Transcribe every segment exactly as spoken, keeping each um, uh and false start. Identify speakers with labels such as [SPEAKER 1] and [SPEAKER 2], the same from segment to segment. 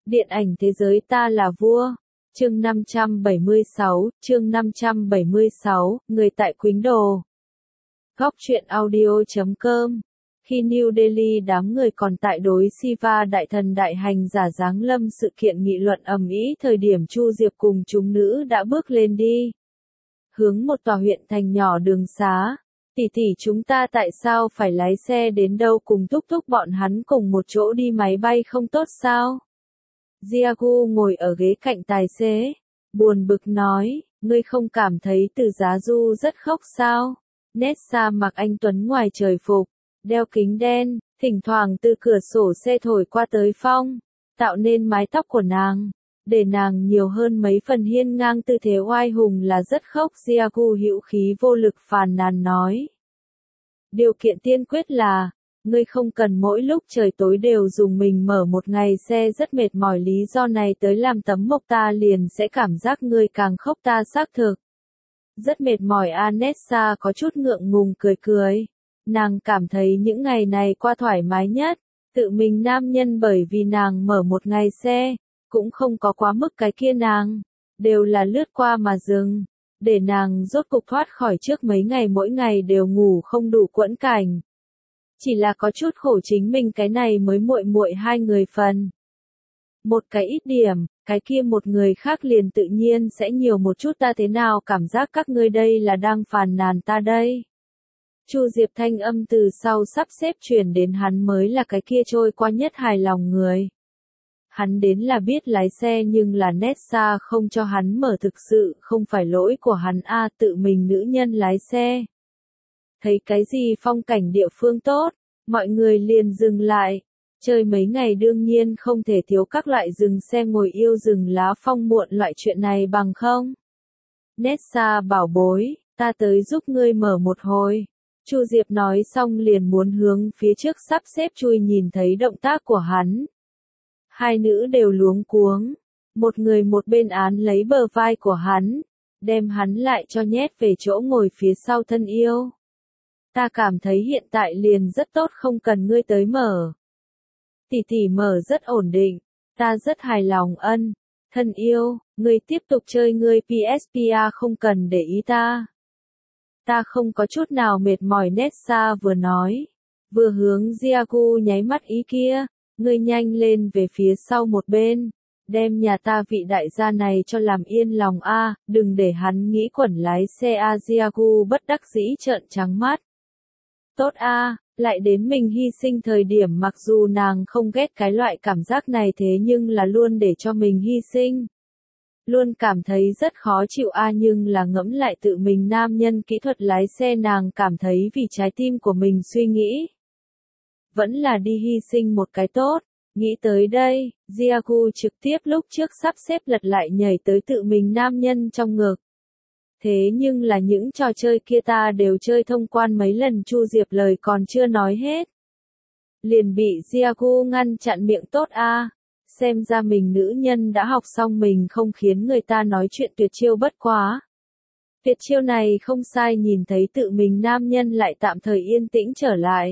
[SPEAKER 1] Điện ảnh thế giới ta là vua. Chương năm trăm bảy mươi sáu, chương năm trăm bảy mươi sáu, người tại Quýnh Đô. Góc truyện audio chấm com. Khi New Delhi đám người còn tại đối Siva đại thần đại hành giả giáng lâm, sự kiện nghị luận ầm ĩ thời điểm Chu Diệp cùng chúng nữ đã bước lên đi. Hướng một tòa huyện thành nhỏ đường xá. Tỷ tỷ, chúng ta tại sao phải lái xe đến đâu cùng thúc thúc bọn hắn cùng một chỗ đi máy bay không tốt sao? Jiagu ngồi ở ghế cạnh tài xế, buồn bực nói, ngươi không cảm thấy Từ Giá Du rất khóc sao? Nessa mặc anh tuấn ngoài trời phục, đeo kính đen, thỉnh thoảng từ cửa sổ xe thổi qua tới phong, tạo nên mái tóc của nàng, để nàng nhiều hơn mấy phần hiên ngang tư thế oai hùng là rất khóc. Jiagu hữu khí vô lực phàn nàn nói. Điều kiện tiên quyết là, ngươi không cần mỗi lúc trời tối đều dùng mình mở một ngày xe rất mệt mỏi lý do này tới làm tấm mộc, ta liền sẽ cảm giác ngươi càng khóc ta xác thực. Rất mệt mỏi. Anessa có chút ngượng ngùng cười cười. Nàng cảm thấy những ngày này qua thoải mái nhất, tự mình nam nhân bởi vì nàng mở một ngày xe, cũng không có quá mức cái kia nàng, đều là lướt qua mà dừng, để nàng rốt cục thoát khỏi trước mấy ngày mỗi ngày đều ngủ không đủ quẫn cảnh. Chỉ là có chút khổ chính mình cái này mới muội muội hai người phần. Một cái ít điểm, cái kia một người khác liền tự nhiên sẽ nhiều một chút. Ta thế nào cảm giác các ngươi đây là đang phàn nàn ta đây? Chu Diệp thanh âm từ sau sắp xếp truyền đến, hắn mới là cái kia trôi qua nhất hài lòng người. Hắn đến là biết lái xe nhưng là Nessa không cho hắn mở, thực sự không phải lỗi của hắn a, tự mình nữ nhân lái xe. Thấy cái gì phong cảnh địa phương tốt, mọi người liền dừng lại. Chơi mấy ngày đương nhiên không thể thiếu các loại dừng xe ngồi yêu rừng lá phong muộn loại chuyện này bằng không. Nessa bảo bối, ta tới giúp ngươi mở một hồi. Chu Diệp nói xong liền muốn hướng phía trước sắp xếp chui, nhìn thấy động tác của hắn. Hai nữ đều luống cuống, một người một bên án lấy bờ vai của hắn, đem hắn lại cho nhét về chỗ ngồi phía sau. Thân yêu, ta cảm thấy hiện tại liền rất tốt, không cần ngươi tới mở. Tỷ tỷ mở rất ổn định, ta rất hài lòng. Ân, thân yêu, ngươi tiếp tục chơi ngươi pê ét pê a, không cần để ý ta. Ta không có chút nào mệt mỏi. Nessa vừa nói, vừa hướng Jiagu nháy mắt ý kia, ngươi nhanh lên về phía sau một bên, đem nhà ta vị đại gia này cho làm yên lòng a, đừng để hắn nghĩ quẩn lái xe a. Jiagu bất đắc dĩ trợn trắng mắt. Tốt a, lại đến mình hy sinh thời điểm, mặc dù nàng không ghét cái loại cảm giác này thế nhưng là luôn để cho mình hy sinh. Luôn cảm thấy rất khó chịu a, nhưng là ngẫm lại tự mình nam nhân kỹ thuật lái xe, nàng cảm thấy vì trái tim của mình suy nghĩ. Vẫn là đi hy sinh một cái tốt. Nghĩ tới đây, Jiagu trực tiếp lúc trước sắp xếp lật lại nhảy tới tự mình nam nhân trong ngực. Thế nhưng là những trò chơi kia ta đều chơi thông quan mấy lần. Chu Diệp lời còn chưa nói hết, liền bị Jiagu ngăn chặn miệng. Tốt a, xem ra mình nữ nhân đã học xong mình không khiến người ta nói chuyện tuyệt chiêu, bất quá. Tuyệt chiêu này không sai. Nhìn thấy tự mình nam nhân lại tạm thời yên tĩnh trở lại,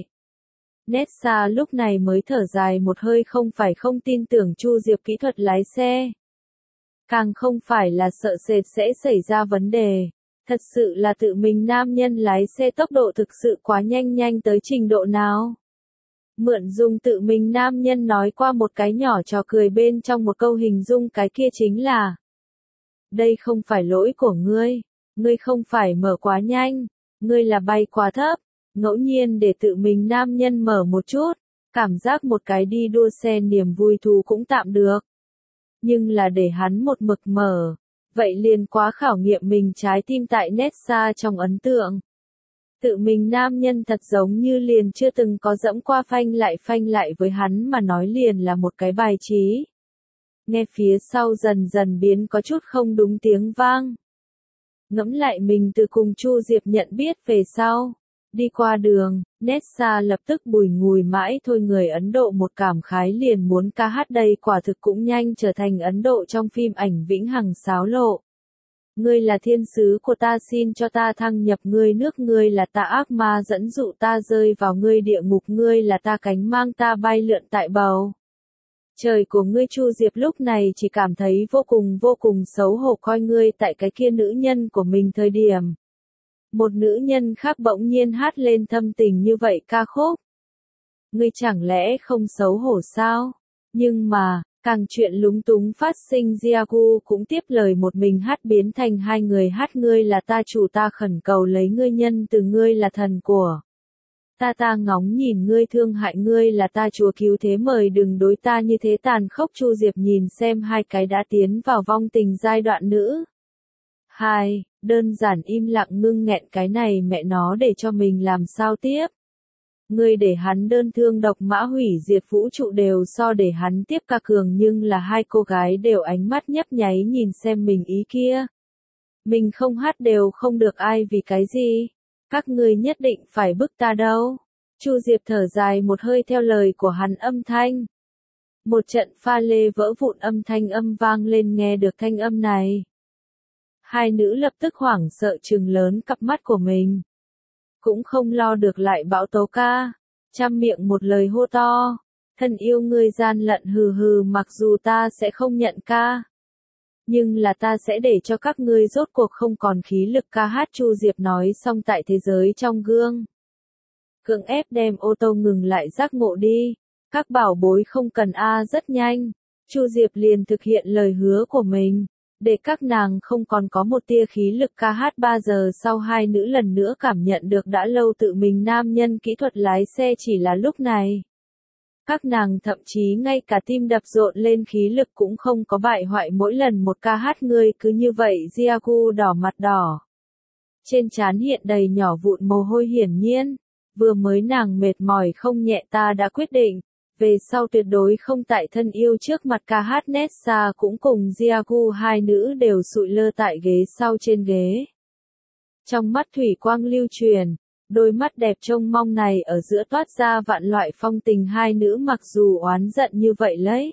[SPEAKER 1] Nessa lúc này mới thở dài một hơi, không phải không tin tưởng Chu Diệp kỹ thuật lái xe, càng không phải là sợ sệt sẽ xảy ra vấn đề. Thật sự là tự mình nam nhân lái xe tốc độ thực sự quá nhanh, nhanh tới trình độ nào. Mượn dùng tự mình nam nhân nói qua một cái nhỏ trò cười bên trong một câu hình dung, cái kia chính là: đây không phải lỗi của ngươi, ngươi không phải mở quá nhanh, ngươi là bay quá thấp. Ngẫu nhiên để tự mình nam nhân mở một chút, cảm giác một cái đi đua xe niềm vui thú cũng tạm được. Nhưng là để hắn một mực mở, vậy liền quá khảo nghiệm mình trái tim. Tại Nessa trong ấn tượng, tự mình nam nhân thật giống như liền chưa từng có dẫm qua phanh lại phanh lại, với hắn mà nói liền là một cái bài trí. Nghe phía sau dần dần biến có chút không đúng tiếng vang. Ngẫm lại mình từ cùng Chu Diệp nhận biết về sau, đi qua đường, Nessa lập tức bùi ngùi mãi thôi. Người Ấn Độ một cảm khái liền muốn ca hát, đây quả thực cũng nhanh trở thành Ấn Độ trong phim ảnh vĩnh hằng xáo lộ. Ngươi là thiên sứ của ta, xin cho ta thăng nhập ngươi nước, ngươi là ta ác ma dẫn dụ ta rơi vào ngươi địa ngục, ngươi là ta cánh mang ta bay lượn tại bầu Trời của ngươi Chu Diệp lúc này chỉ cảm thấy vô cùng vô cùng xấu hổ coi ngươi tại cái kia nữ nhân của mình thời điểm. Một nữ nhân khác bỗng nhiên hát lên thâm tình như vậy ca khúc. Ngươi chẳng lẽ không xấu hổ sao? Nhưng mà, càng chuyện lúng túng phát sinh Jiagu cũng tiếp lời một mình hát biến thành hai người hát ngươi là ta chủ ta khẩn cầu lấy ngươi nhân từ ngươi là thần của. Ta ta ngóng nhìn ngươi thương hại ngươi là ta chúa cứu thế mời đừng đối ta như thế tàn khốc Chu Diệp nhìn xem hai cái đã tiến vào vong tình giai đoạn nữ. Hai, đơn giản im lặng ngưng nghẹn cái này mẹ nó để cho mình làm sao tiếp. Ngươi để hắn đơn thương độc mã hủy diệt vũ trụ đều so để hắn tiếp ca cường nhưng là hai cô gái đều ánh mắt nhấp nháy nhìn xem mình ý kia. Mình không hát đều không được ai vì cái gì. Các ngươi nhất định phải bức ta đâu. Chu Diệp thở dài một hơi theo lời của hắn âm thanh. Một trận pha lê vỡ vụn âm thanh âm vang lên nghe được thanh âm này. Hai nữ lập tức hoảng sợ trừng lớn cặp mắt của mình. Cũng không lo được lại bão tố ca. Trăm miệng một lời hô to. Thân yêu ngươi gian lận hừ hừ mặc dù ta sẽ không nhận ca. Nhưng là ta sẽ để cho các ngươi rốt cuộc không còn khí lực ca hát Chu Diệp nói xong tại thế giới trong gương. Cưỡng ép đem ô tô ngừng lại giác ngộ đi. Các bảo bối không cần a rất nhanh. Chu Diệp liền thực hiện lời hứa của mình. Để các nàng không còn có một tia khí lực ca hát ba giờ sau hai nữ lần nữa cảm nhận được đã lâu tự mình nam nhân kỹ thuật lái xe chỉ là lúc này. Các nàng thậm chí ngay cả tim đập rộn lên khí lực cũng không có bại hoại mỗi lần một ca hát ngươi cứ như vậy Jiagu đỏ mặt đỏ. Trên trán hiện đầy nhỏ vụn mồ hôi hiển nhiên. Vừa mới nàng mệt mỏi không nhẹ ta đã quyết định. Về sau tuyệt đối không tại thân yêu trước mặt ca hát Nessa cũng cùng Jiagu hai nữ đều sụi lơ tại ghế sau trên ghế. Trong mắt thủy quang lưu truyền, đôi mắt đẹp trông mong này ở giữa toát ra vạn loại phong tình hai nữ mặc dù oán giận như vậy lấy.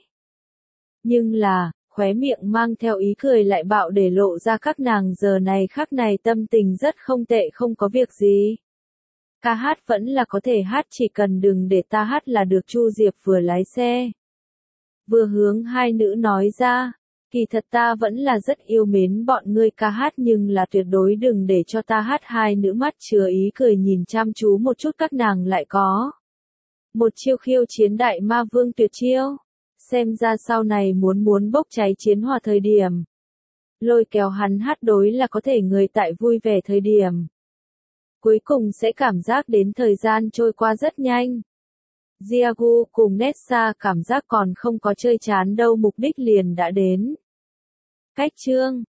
[SPEAKER 1] Nhưng là, khóe miệng mang theo ý cười lại bạo để lộ ra các nàng giờ này khắc này tâm tình rất không tệ không có việc gì. Ca hát vẫn là có thể hát chỉ cần đừng để ta hát là được Chu Diệp vừa lái xe. Vừa hướng hai nữ nói ra, kỳ thật ta vẫn là rất yêu mến bọn ngươi ca hát nhưng là tuyệt đối đừng để cho ta hát hai nữ mắt chứa ý cười nhìn chăm chú một chút các nàng lại có. Một chiêu khiêu chiến đại ma vương tuyệt chiêu, xem ra sau này muốn muốn bốc cháy chiến hòa thời điểm. Lôi kéo hắn hát đối là có thể người tại vui vẻ thời điểm. Cuối cùng sẽ cảm giác đến thời gian trôi qua rất nhanh. Jiagu cùng Nessa cảm giác còn không có chơi chán đâu mục đích liền đã đến. Cách chương